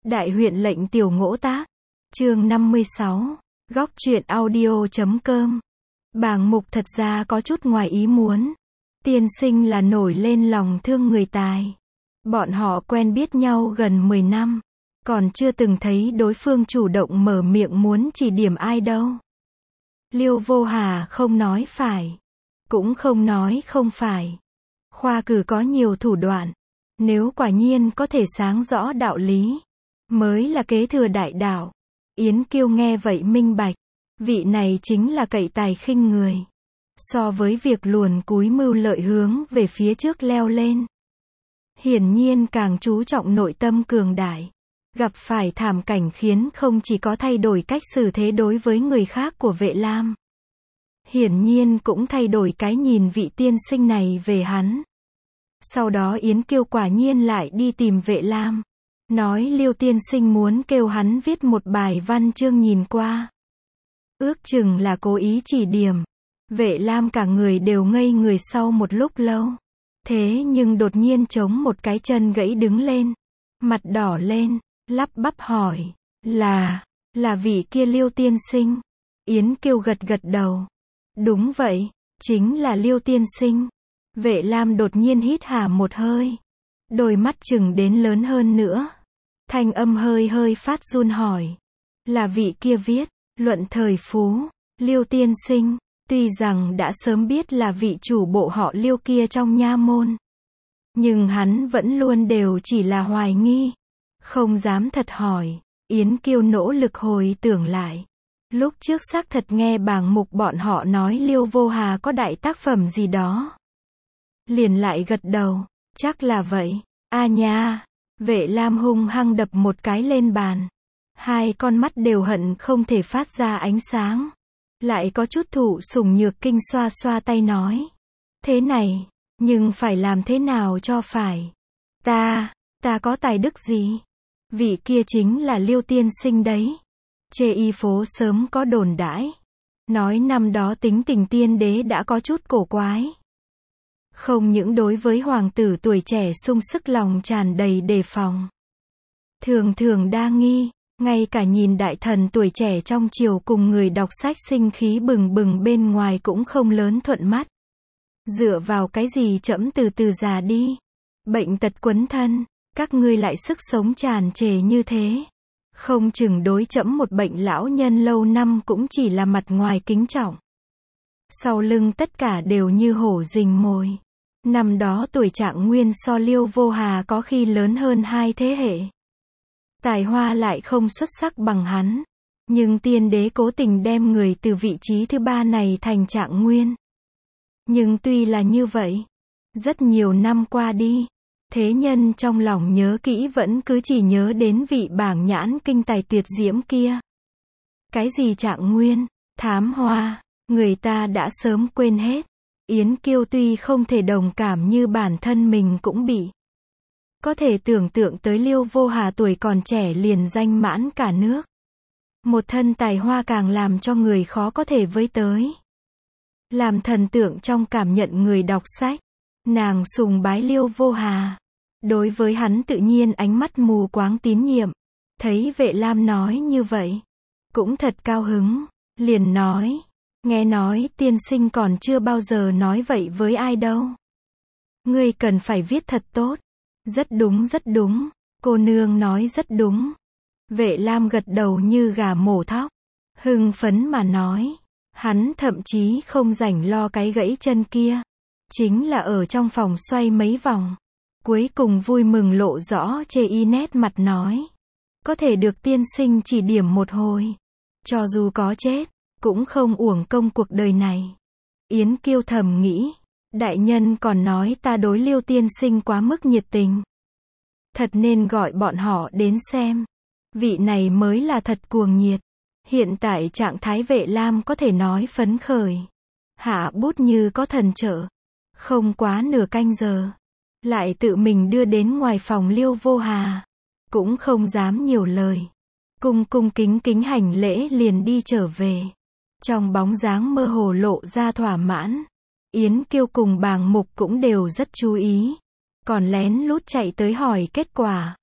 Đại huyện lệnh tiểu ngỗ tác. Chương 56. Góc truyện audio.com. Bàng mục thật ra có chút ngoài ý muốn. Tiên sinh là nổi lên lòng thương người tài. Bọn họ quen biết nhau gần 10 năm. Còn chưa từng thấy đối phương chủ động mở miệng muốn chỉ điểm ai đâu. Liêu Vô Hà không nói phải. Cũng không nói không phải. Khoa cử có nhiều thủ đoạn. Nếu quả nhiên có thể sáng rõ đạo lý, mới là kế thừa đại đạo. Yến Kiêu nghe vậy minh bạch. Vị này chính là cậy tài khinh người. So với việc luồn cúi mưu lợi hướng về phía trước leo lên, hiển nhiên càng chú trọng nội tâm cường đại. Gặp phải thảm cảnh khiến không chỉ có thay đổi cách xử thế đối với người khác của Vệ Lam, hiển nhiên cũng thay đổi cái nhìn vị tiên sinh này về hắn. Sau đó Yến Kiêu quả nhiên lại đi tìm Vệ Lam, nói Liêu tiên sinh muốn kêu hắn viết một bài văn chương nhìn qua. Ước chừng là cố ý chỉ điểm. Vệ Lam cả người đều ngây người sau một lúc lâu. Thế nhưng đột nhiên chống một cái chân gãy đứng lên. Mặt đỏ lên, lắp bắp hỏi. Là vị kia Liêu tiên sinh. Yến Kiêu gật gật đầu. Đúng vậy, chính là Liêu tiên sinh. Vệ Lam đột nhiên hít hà một hơi. Đôi mắt chừng đến lớn hơn nữa. Thanh âm hơi phát run hỏi. Là vị kia viết, Luận Thời Phú, Liêu tiên sinh. Tuy rằng đã sớm biết là vị chủ bộ họ Liêu kia trong nha môn, nhưng hắn vẫn luôn đều chỉ là hoài nghi, không dám thật hỏi. Yến Kiêu nỗ lực hồi tưởng lại. Lúc trước xác thật nghe bàng mục bọn họ nói Liêu Vô Hà có đại tác phẩm gì đó. Liền lại gật đầu, chắc là vậy. A nha, Vệ Lam hung hăng đập một cái lên bàn. Hai con mắt đều hận không thể phát ra ánh sáng. Lại có chút thụ sủng nhược kinh xoa xoa tay nói. Thế này, nhưng phải làm thế nào cho phải. Ta có tài đức gì? Vị kia chính là Liêu tiên sinh đấy. Chê y phố sớm có đồn đãi. Nói năm đó tính tình tiên đế đã có chút cổ quái. Không những đối với hoàng tử tuổi trẻ sung sức lòng tràn đầy đề phòng. Thường đa nghi. Ngay cả nhìn đại thần tuổi trẻ trong triều cùng người đọc sách sinh khí bừng bừng bên ngoài cũng không lớn thuận mắt. Dựa vào cái gì trẫm từ từ già đi. Bệnh tật quấn thân, các ngươi lại sức sống tràn trề như thế. Không chừng đối trẫm một bệnh lão nhân lâu năm cũng chỉ là mặt ngoài kính trọng. Sau lưng tất cả đều như hổ rình mồi. Năm đó tuổi Trạng Nguyên so Liêu Vô Hà có khi lớn hơn 2 thế hệ. Tài hoa lại không xuất sắc bằng hắn. Nhưng tiên đế cố tình đem người từ vị trí thứ 3 này thành Trạng Nguyên. Nhưng tuy là như vậy, rất nhiều năm qua đi, thế nhân trong lòng nhớ kỹ vẫn cứ chỉ nhớ đến vị bảng nhãn kinh tài tuyệt diễm kia. Cái gì Trạng Nguyên, thám hoa, người ta đã sớm quên hết. Yến Kiêu tuy không thể đồng cảm như bản thân mình cũng bị. Có thể tưởng tượng tới Liêu Vô Hà tuổi còn trẻ liền danh mãn cả nước. Một thân tài hoa càng làm cho người khó có thể với tới. Làm thần tượng trong cảm nhận người đọc sách. Nàng sùng bái Liêu Vô Hà. Đối với hắn tự nhiên ánh mắt mù quáng tín nhiệm. Thấy Vệ Lam nói như vậy, cũng thật cao hứng. Liền nói, nghe nói tiên sinh còn chưa bao giờ nói vậy với ai đâu. Ngươi cần phải viết thật tốt. Rất đúng, cô nương nói rất đúng. Vệ Lam gật đầu như gà mổ thóc. Hưng phấn mà nói. Hắn thậm chí không rảnh lo cái gãy chân kia. Chính là ở trong phòng xoay mấy vòng. Cuối cùng vui mừng lộ rõ chê y nét mặt nói. Có thể được tiên sinh chỉ điểm một hồi. Cho dù có chết, cũng không uổng công cuộc đời này. Yến Kiêu thầm nghĩ. Đại nhân còn nói ta đối Liêu tiên sinh quá mức nhiệt tình. Thật nên gọi bọn họ đến xem. Vị này mới là thật cuồng nhiệt. Hiện tại trạng thái Vệ Lam có thể nói phấn khởi. Hạ bút như có thần trợ. Không quá nửa canh giờ. Lại tự mình đưa đến ngoài phòng Liêu Vô Hà. Cũng không dám nhiều lời. Cung kính hành lễ liền đi trở về. Trong bóng dáng mơ hồ lộ ra thỏa mãn. Yến Kiêu cùng bàng mục cũng đều rất chú ý. Còn lén lút chạy tới hỏi kết quả.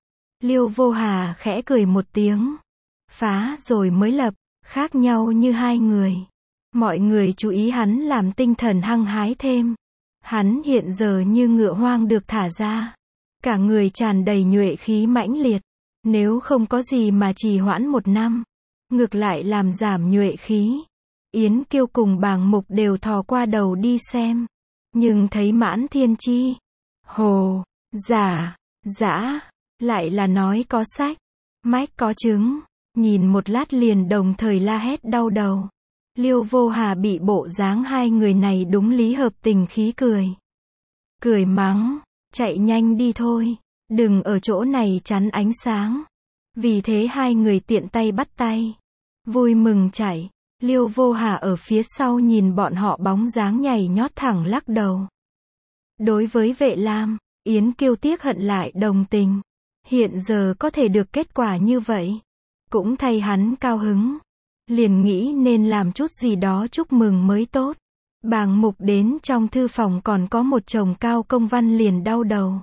Liêu Vô Hà khẽ cười một tiếng. Phá rồi mới lập, khác nhau như hai người. Mọi người chú ý hắn làm tinh thần hăng hái thêm. Hắn hiện giờ như ngựa hoang được thả ra. Cả người tràn đầy nhuệ khí mãnh liệt. Nếu không có gì mà trì hoãn 1 năm, ngược lại làm giảm nhuệ khí. Yến Kiêu cùng Bàng Mục đều thò qua đầu đi xem. Nhưng thấy Mãn Thiên Chi, hồ, giả, dã, lại là nói có sách, mách có chứng. Nhìn một lát liền đồng thời la hét đau đầu. Liêu Vô Hà bị bộ dáng hai người này đúng lý hợp tình khí cười. Cười mắng, chạy nhanh đi thôi, đừng ở chỗ này chắn ánh sáng. Vì thế hai người tiện tay bắt tay, vui mừng chạy. Liêu Vô Hà ở phía sau nhìn bọn họ bóng dáng nhảy nhót thẳng lắc đầu. Đối với Vệ Lam, Yến Kiêu tiếc hận lại đồng tình. Hiện giờ có thể được kết quả như vậy, cũng thay hắn cao hứng. Liền nghĩ nên làm chút gì đó chúc mừng mới tốt. Bàng Mục đến trong thư phòng còn có một chồng cao công văn liền đau đầu.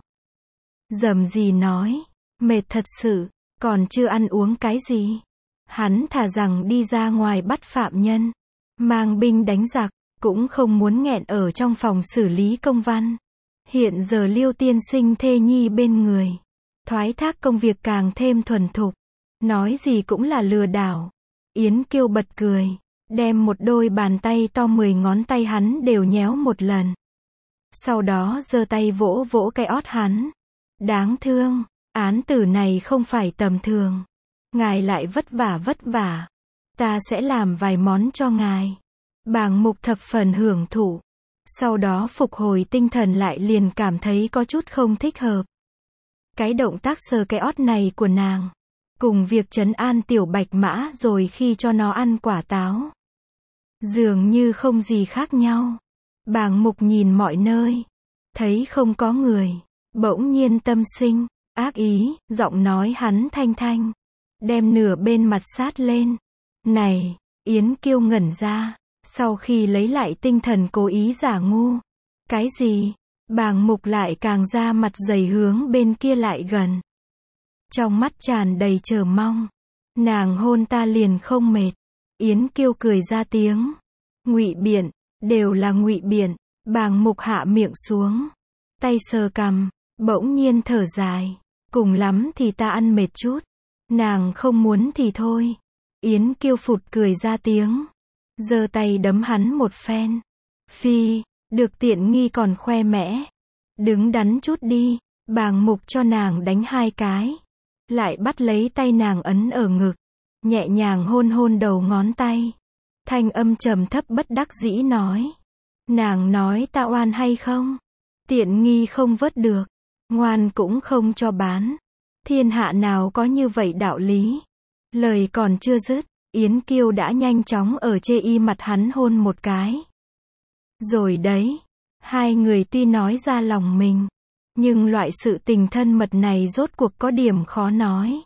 Dầm gì nói, mệt thật sự, còn chưa ăn uống cái gì. Hắn thà rằng đi ra ngoài bắt phạm nhân, mang binh đánh giặc, cũng không muốn nghẹn ở trong phòng xử lý công văn. Hiện giờ Liêu tiên sinh thê nhi bên người, thoái thác công việc càng thêm thuần thục, nói gì cũng là lừa đảo. Yến Kiêu bật cười, đem một đôi bàn tay to 10 ngón tay hắn đều nhéo một lần. Sau đó giơ tay vỗ vỗ cái ót hắn. Đáng thương, án tử này không phải tầm thường. Ngài lại vất vả. Ta sẽ làm vài món cho ngài. Bàng Mục thập phần hưởng thụ. Sau đó phục hồi tinh thần lại liền cảm thấy có chút không thích hợp. Cái động tác sờ cái ót này của nàng, cùng việc trấn an tiểu bạch mã rồi khi cho nó ăn quả táo, dường như không gì khác nhau. Bàng Mục nhìn mọi nơi, thấy không có người, bỗng nhiên tâm sinh ác ý, giọng nói hắn thanh thanh, đem nửa bên mặt sát lên. Này, Yến Kiêu ngẩn ra, sau khi lấy lại tinh thần cố ý giả ngu. Cái gì? Bàng Mục lại càng ra mặt dày hướng bên kia lại gần. Trong mắt tràn đầy chờ mong. Nàng hôn ta liền không mệt. Yến Kiêu cười ra tiếng. Ngụy biện, đều là ngụy biện. Bàng Mục hạ miệng xuống, tay sờ cằm, bỗng nhiên thở dài. Cùng lắm thì ta ăn mệt chút. Nàng không muốn thì thôi. Yến Kiêu phụt cười ra tiếng, giơ tay đấm hắn một phen. Phi, được tiện nghi còn khoe mẽ. Đứng đắn chút đi. Bàng Mục cho nàng đánh 2 cái. Lại bắt lấy tay nàng ấn ở ngực, nhẹ nhàng hôn hôn đầu ngón tay. Thanh âm trầm thấp bất đắc dĩ nói. Nàng nói ta oan hay không? Tiện nghi không vớt được, ngoan cũng không cho bán. Thiên hạ nào có như vậy đạo lý. Lời còn chưa dứt, Yến Kiêu đã nhanh chóng ở chê y mặt hắn hôn một cái. Rồi đấy, hai người tuy nói ra lòng mình, nhưng loại sự tình thân mật này rốt cuộc có điểm khó nói.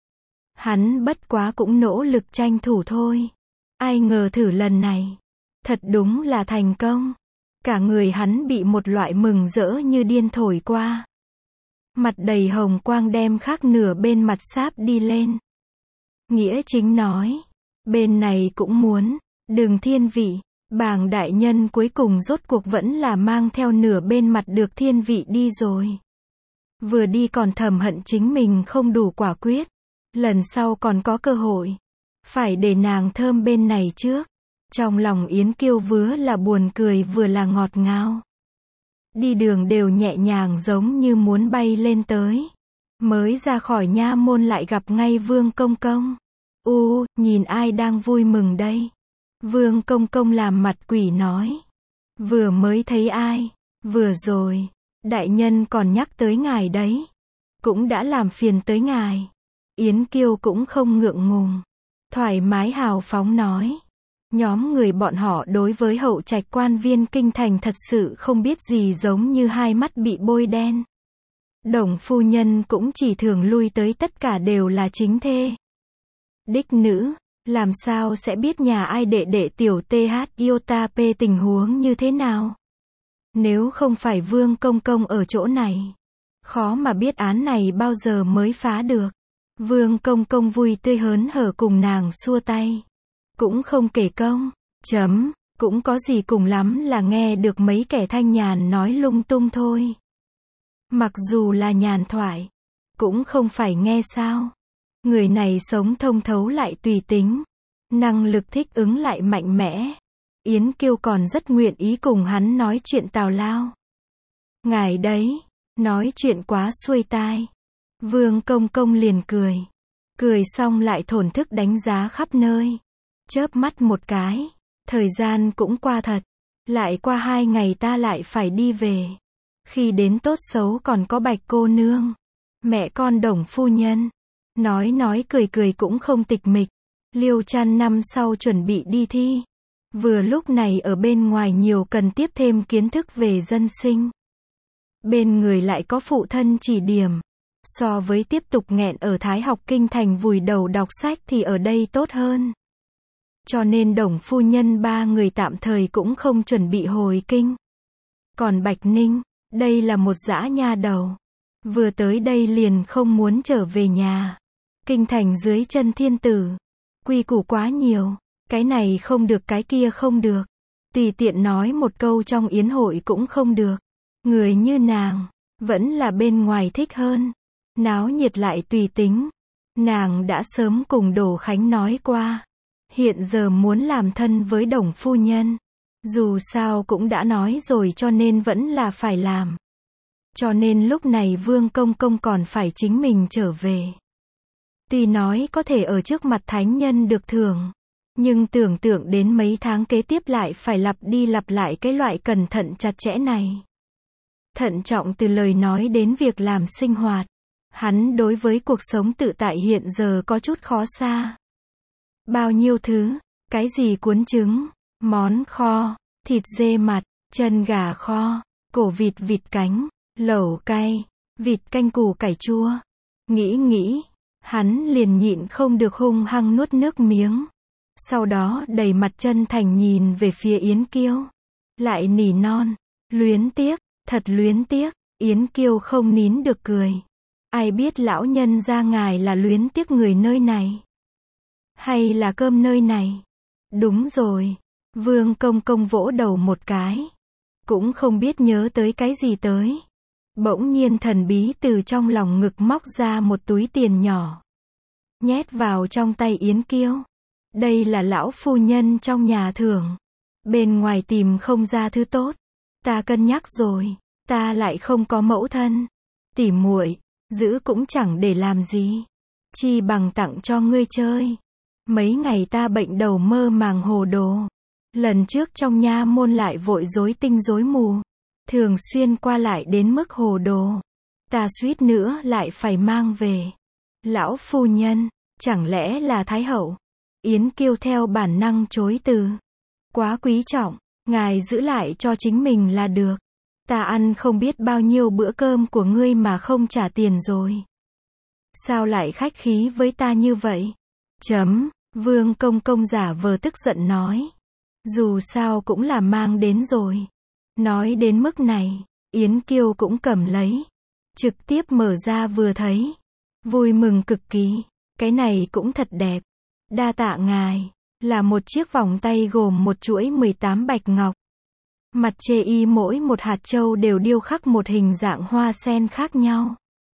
Hắn bất quá cũng nỗ lực tranh thủ thôi. Ai ngờ thử lần này, thật đúng là thành công. Cả người hắn bị một loại mừng rỡ như điên thổi qua. Mặt đầy hồng quang đem khác nửa bên mặt sáp đi lên. Nghĩa chính nói, bên này cũng muốn, đừng thiên vị. Bàng đại nhân cuối cùng rốt cuộc vẫn là mang theo nửa bên mặt được thiên vị đi rồi. Vừa đi còn thầm hận chính mình không đủ quả quyết. Lần sau còn có cơ hội, phải để nàng thơm bên này trước. Trong lòng Yến Kiêu vừa là buồn cười vừa là ngọt ngào. Đi đường đều nhẹ nhàng giống như muốn bay lên tới. Mới ra khỏi nha môn lại gặp ngay Vương Công Công. Nhìn ai đang vui mừng đây? Vương Công Công làm mặt quỷ nói. Vừa mới thấy ai? Vừa rồi, đại nhân còn nhắc tới ngài đấy. Cũng đã làm phiền tới ngài. Yến Kiêu cũng không ngượng ngùng, thoải mái hào phóng nói. Nhóm người bọn họ đối với hậu trạch quan viên kinh thành thật sự không biết gì, giống như hai mắt bị bôi đen. Đồng phu nhân cũng chỉ thường lui tới tất cả đều là chính thê. Đích nữ, làm sao sẽ biết nhà ai đệ đệ tiểu TH Iota P tình huống như thế nào? Nếu không phải Vương Công Công ở chỗ này, Khó mà biết án này bao giờ mới phá được. Vương Công Công vui tươi hớn hở cùng nàng xua tay. Cũng không kể công, cũng có gì, cùng lắm là nghe được mấy kẻ thanh nhàn nói lung tung thôi. Mặc dù là nhàn thoại, cũng không phải nghe sao. Người này sống thông thấu lại tùy tính, năng lực thích ứng lại mạnh mẽ. Yến Kiêu còn rất nguyện ý cùng hắn nói chuyện tào lao. Ngài đấy, nói chuyện quá xuôi tai. Vương Công Công liền cười. Cười xong lại thổn thức đánh giá khắp nơi. Chớp mắt một cái, thời gian cũng qua thật. Lại qua 2 ngày ta lại phải đi về. Khi đến tốt xấu còn có Bạch cô nương, mẹ con Đồng phu nhân. Nói cười cười cũng không tịch mịch. Liêu Chăn năm sau chuẩn bị đi thi. Vừa lúc này ở bên ngoài nhiều cần tiếp thêm kiến thức về dân sinh. Bên người lại có phụ thân chỉ điểm. So với tiếp tục nghẹn ở Thái học kinh thành vùi đầu đọc sách thì ở đây tốt hơn. Cho nên Đồng phu nhân 3 người tạm thời cũng không chuẩn bị hồi kinh. Còn Bạch Ninh, đây là một dã nha đầu. Vừa tới đây liền không muốn trở về nhà. Kinh thành dưới chân thiên tử. Quy củ quá nhiều. Cái này không được, cái kia không được. Tùy tiện nói một câu trong yến hội cũng không được. Người như nàng, vẫn là bên ngoài thích hơn. Náo nhiệt lại tùy tính. Nàng đã sớm cùng Đỗ Khánh nói qua. Hiện giờ muốn làm thân với Đồng phu nhân. Dù sao cũng đã nói rồi cho nên vẫn là phải làm. Cho nên lúc này Vương Công Công còn phải chính mình trở về. Tuy nói có thể ở trước mặt thánh nhân được thưởng. Nhưng tưởng tượng đến mấy tháng kế tiếp lại phải lặp đi lặp lại cái loại cẩn thận chặt chẽ này. Thận trọng từ lời nói đến việc làm sinh hoạt. Hắn đối với cuộc sống tự tại hiện giờ có chút khó xa. Bao nhiêu thứ, cái gì cuốn trứng, món kho, thịt dê mặt, chân gà kho, cổ vịt vịt cánh, lẩu cay, vịt canh củ cải chua. Nghĩ, hắn liền nhịn không được hung hăng nuốt nước miếng. Sau đó đầy mặt chân thành nhìn về phía Yến Kiêu. Lại nỉ non, luyến tiếc, thật luyến tiếc. Yến Kiêu không nín được cười. Ai biết lão nhân gia ngài là luyến tiếc người nơi này, hay là cơm nơi này? Đúng rồi. Vương Công Công vỗ đầu một cái. Cũng không biết nhớ tới cái gì tới. Bỗng nhiên thần bí từ trong lòng ngực móc ra một túi tiền nhỏ. Nhét vào trong tay Yến Kiêu. Đây là lão phu nhân trong nhà thưởng. Bên ngoài tìm không ra thứ tốt. Ta cân nhắc rồi. Ta lại không có mẫu thân. Tỉ muội, giữ cũng chẳng để làm gì. Chi bằng tặng cho ngươi chơi. Mấy ngày ta bệnh đầu mơ màng hồ đồ. Lần trước trong nha môn lại vội rối tinh rối mù. Thường xuyên qua lại đến mức hồ đồ. Ta suýt nữa lại phải mang về. Lão phu nhân, chẳng lẽ là Thái hậu? Yến Kiêu theo bản năng chối từ. Quá quý trọng, ngài giữ lại cho chính mình là được. Ta ăn không biết bao nhiêu bữa cơm của ngươi mà không trả tiền rồi. Sao lại khách khí với ta như vậy? Vương Công Công giả vờ tức giận nói. Dù sao cũng là mang đến rồi. Nói đến mức này, Yến Kiêu cũng cầm lấy. Trực tiếp mở ra vừa thấy. Vui mừng cực kỳ. Cái này cũng thật đẹp. Đa tạ ngài. Là một chiếc vòng tay gồm một chuỗi 18 bạch ngọc. Mặt chê y mỗi một hạt châu đều điêu khắc một hình dạng hoa sen khác nhau.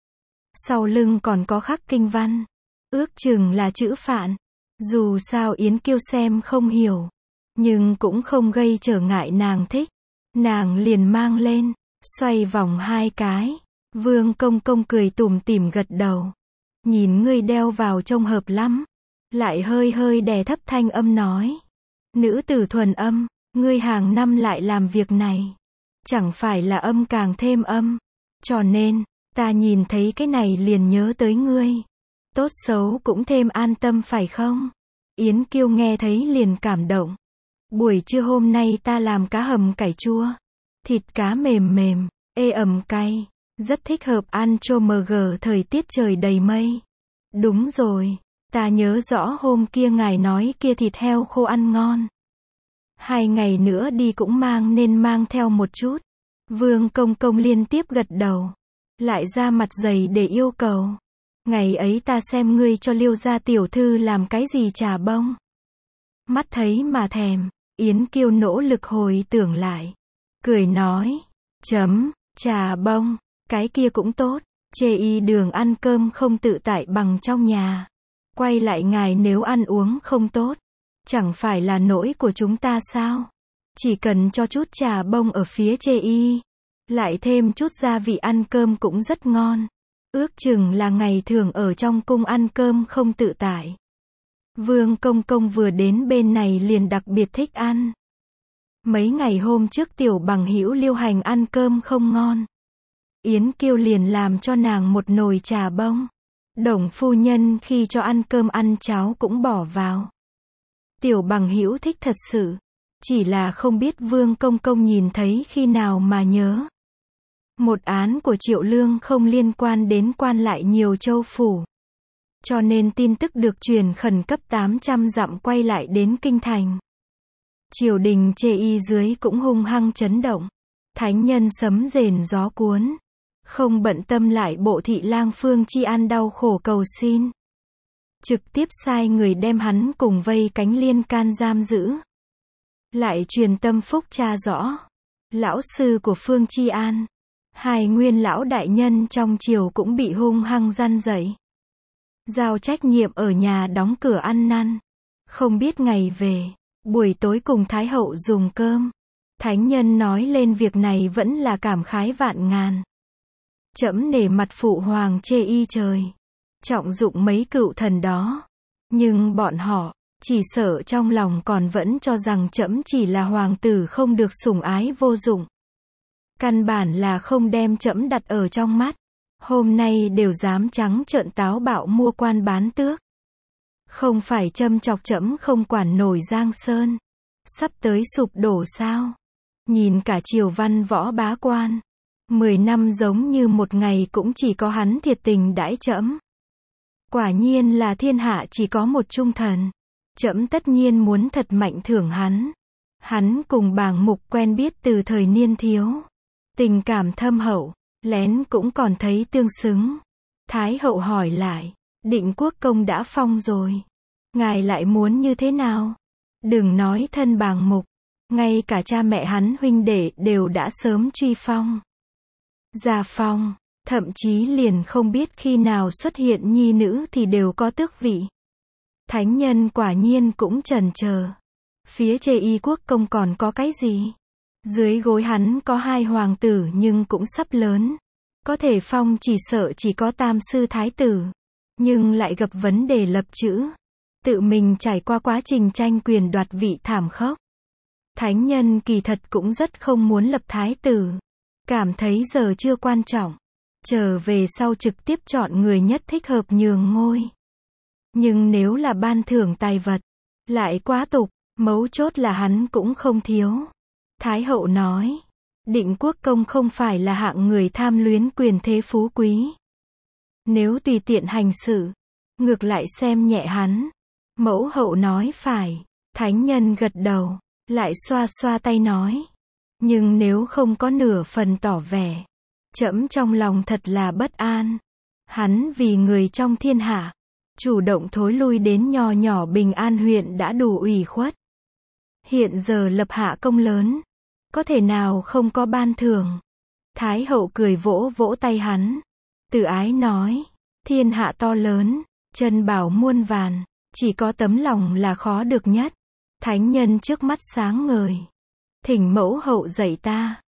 Sau lưng còn có khắc kinh văn. Ước chừng là chữ Phạn. Dù sao Yến Kiêu xem không hiểu. Nhưng cũng không gây trở ngại nàng thích. Nàng liền mang lên. Xoay vòng 2 cái. Vương Công Công cười tủm tỉm gật đầu. Nhìn ngươi đeo vào trông hợp lắm. Lại hơi đè thấp thanh âm nói. Nữ tử thuần âm. Ngươi hàng năm lại làm việc này. Chẳng phải là âm càng thêm âm. Cho nên, ta nhìn thấy cái này liền nhớ tới ngươi. Tốt xấu cũng thêm an tâm phải không? Yến Kiêu nghe thấy liền cảm động. Buổi trưa hôm nay ta làm cá hầm cải chua. Thịt cá mềm mềm, ê ẩm cay. Rất thích hợp ăn cho thời tiết trời đầy mây. Đúng rồi, ta nhớ rõ hôm kia ngài nói kia thịt heo khô ăn ngon. 2 ngày nữa đi cũng nên mang theo một chút. Vương Công Công liên tiếp gật đầu. lại ra mặt dày để yêu cầu. Ngày ấy ta xem ngươi cho Liêu gia tiểu thư làm cái gì trà bông. Mắt thấy mà thèm, Yến Kiêu nỗ lực hồi tưởng lại. Cười nói, trà bông, cái kia cũng tốt, chê y đường ăn cơm không tự tại bằng trong nhà. Quay lại ngài nếu ăn uống không tốt, chẳng phải là lỗi của chúng ta sao? Chỉ cần cho chút trà bông ở phía chê y, lại thêm chút gia vị ăn cơm cũng rất ngon. Ước chừng là ngày thường ở trong cung ăn cơm không tự tại. Vương công công vừa đến bên này liền đặc biệt thích ăn. Mấy ngày hôm trước tiểu bằng hữu Liêu Hành ăn cơm không ngon, Yến Kiêu liền làm cho nàng một nồi trà bông. Đồng phu nhân khi cho ăn cơm ăn cháo cũng bỏ vào. Tiểu bằng hữu thích thật sự, chỉ là không biết Vương công công nhìn thấy khi nào mà nhớ. Một án của Triệu Lương không liên quan đến quan lại nhiều châu phủ, cho nên tin tức được truyền khẩn cấp 800 dặm quay lại đến kinh thành. Triều đình chê y dưới cũng hung hăng chấn động. Thánh nhân sấm rền gió cuốn, không bận tâm lại bộ thị lang Phương Chi An đau khổ cầu xin. Trực tiếp sai người đem hắn cùng vây cánh liên can giam giữ. Lại truyền tâm phúc tra rõ. Lão sư của Phương Chi An, hai nguyên lão đại nhân trong triều cũng bị hung hăng răn dậy. Giao trách nhiệm ở nhà đóng cửa ăn năn. Không biết ngày về, buổi tối cùng Thái hậu dùng cơm. Thánh nhân nói lên việc này vẫn là cảm khái vạn ngàn. Trẫm nể mặt phụ hoàng chê y trời, trọng dụng mấy cựu thần đó. Nhưng bọn họ, chỉ sợ trong lòng còn vẫn cho rằng trẫm chỉ là hoàng tử không được sủng ái vô dụng. Căn bản là không đem trẫm đặt ở trong mắt. Hôm nay đều dám trắng trợn táo bạo mua quan bán tước. Không phải châm chọc trẫm không quản nổi Giang Sơn. Sắp tới sụp đổ sao? Nhìn cả triều văn võ bá quan, 10 năm giống như một ngày cũng chỉ có hắn thiệt tình đãi trẫm. Quả nhiên là thiên hạ chỉ có một trung thần. Trẫm tất nhiên muốn thật mạnh thưởng hắn. Hắn cùng bàng mục quen biết từ thời niên thiếu. Tình cảm thâm hậu, lén cũng còn thấy tương xứng. Thái hậu hỏi lại, Định Quốc công đã phong rồi, ngài lại muốn như thế nào? Đừng nói thân bàng mục, ngay cả cha mẹ hắn huynh đệ đều đã sớm truy phong. Gia phong, thậm chí liền không biết khi nào xuất hiện nhi nữ thì đều có tước vị. Thánh nhân quả nhiên cũng chần chờ. Phía chê y quốc công còn có cái gì? Dưới gối hắn có 2 hoàng tử nhưng cũng sắp lớn. Có thể phong chỉ sợ chỉ có tam sư thái tử. Nhưng lại gặp vấn đề lập chữ. Tự mình trải qua quá trình tranh quyền đoạt vị thảm khốc. Thánh nhân kỳ thật cũng rất không muốn lập thái tử. Cảm thấy giờ chưa quan trọng. Trở về sau trực tiếp chọn người nhất thích hợp nhường ngôi. Nhưng nếu là ban thưởng tài vật, lại quá tục, mấu chốt là hắn cũng không thiếu. Thái hậu nói, Định Quốc công không phải là hạng người tham luyến quyền thế phú quý. Nếu tùy tiện hành sự, ngược lại xem nhẹ hắn. Mẫu hậu nói phải, thánh nhân gật đầu, lại xoa xoa tay nói. Nhưng nếu không có nửa phần tỏ vẻ, trẫm trong lòng thật là bất an. Hắn vì người trong thiên hạ, chủ động thối lui đến nho nhỏ Bình An huyện đã đủ ủy khuất. Hiện giờ lập hạ công lớn, có thể nào không có ban thưởng? Thái hậu cười vỗ vỗ tay hắn, từ ái nói, thiên hạ to lớn, chân bảo muôn vàn, chỉ có tấm lòng là khó được nhất. Thánh nhân trước mắt sáng ngời, thỉnh mẫu hậu dạy ta.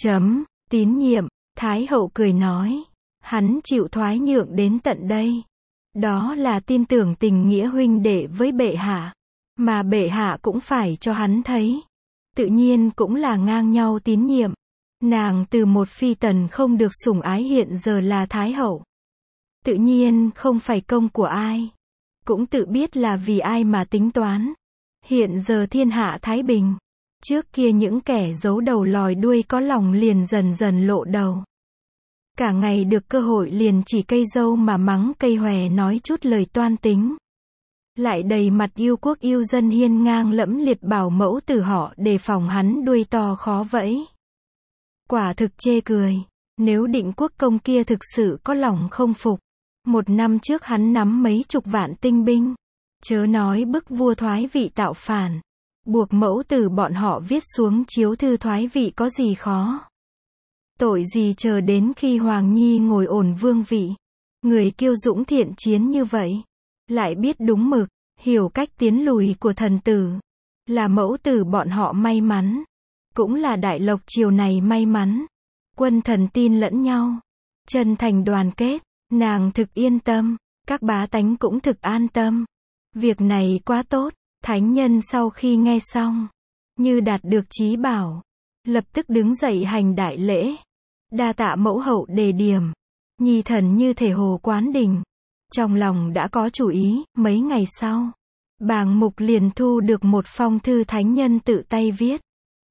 Tín nhiệm. Thái hậu cười nói, hắn chịu thoái nhượng đến tận đây. Đó là tin tưởng tình nghĩa huynh đệ với bệ hạ, mà bệ hạ cũng phải cho hắn thấy. Tự nhiên cũng là ngang nhau tín nhiệm. Nàng từ một phi tần không được sủng ái hiện giờ là thái hậu. Tự nhiên không phải công của ai. Cũng tự biết là vì ai mà tính toán. Hiện giờ thiên hạ thái bình. Trước kia những kẻ giấu đầu lòi đuôi có lòng liền dần dần lộ đầu. Cả ngày được cơ hội liền chỉ cây dâu mà mắng cây hòe nói chút lời toan tính. Lại đầy mặt yêu quốc yêu dân hiên ngang lẫm liệt bảo mẫu tử họ đề phòng hắn đuôi to khó vẫy. Quả thực chê cười. Nếu Định Quốc công kia thực sự có lòng không phục, 1 năm trước hắn nắm mấy chục vạn tinh binh, chớ nói bức vua thoái vị tạo phản, buộc mẫu tử bọn họ viết xuống chiếu thư thoái vị có gì khó. Tội gì chờ đến khi Hoàng Nhi ngồi ổn vương vị. Người kiêu dũng thiện chiến như vậy, lại biết đúng mực, hiểu cách tiến lùi của thần tử, là mẫu tử bọn họ may mắn, cũng là đại lộc triều này may mắn. Quân thần tin lẫn nhau, chân thành đoàn kết, nàng thực yên tâm, các bá tánh cũng thực an tâm. Việc này quá tốt. Thánh nhân sau khi nghe xong, như đạt được chí bảo, lập tức đứng dậy hành đại lễ, đa tạ mẫu hậu đề điểm. Nhi thần như thể hồ quán đỉnh, trong lòng đã có chủ ý. Mấy ngày sau, bàng mục liền thu được một phong thư thánh nhân tự tay viết.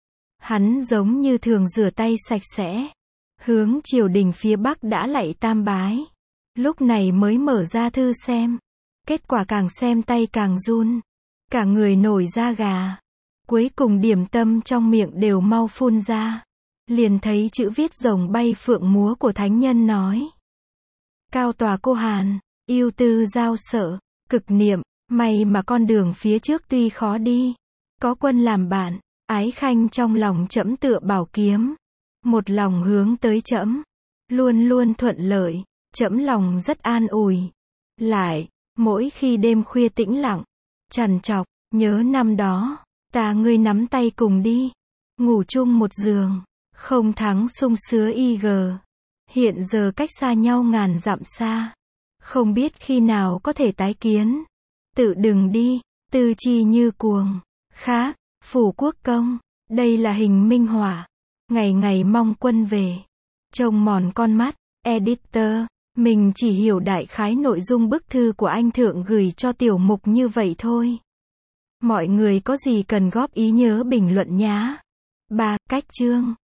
Hắn giống như thường rửa tay sạch sẽ, hướng triều đình phía bắc đã lạy tam bái, lúc này mới mở ra thư xem. Kết quả càng xem tay càng run, cả người nổi da gà, cuối cùng điểm tâm trong miệng đều mau phun ra. Liền thấy chữ viết rồng bay phượng múa của thánh nhân nói: Cao tòa cô Hàn, yêu tư giao sợ, cực niệm, may mà con đường phía trước tuy khó đi, có quân làm bạn, ái khanh trong lòng trẫm tựa bảo kiếm, một lòng hướng tới trẫm, luôn luôn thuận lợi, trẫm lòng rất an ủi. Lại, mỗi khi đêm khuya tĩnh lặng, trằn trọc, nhớ năm đó, ta ngươi nắm tay cùng đi, ngủ chung một giường, không thắng sung sứa IG. Hiện giờ cách xa nhau ngàn dặm xa, không biết khi nào có thể tái kiến. Tự đừng đi, tư chi như cuồng. Khác, phủ quốc công, đây là hình minh họa, ngày ngày mong quân về, trông mòn con mắt. Editor, mình chỉ hiểu đại khái nội dung bức thư của anh Thượng gửi cho tiểu mục như vậy thôi. Mọi người có gì cần góp ý nhớ bình luận nhá. 3. Cách chương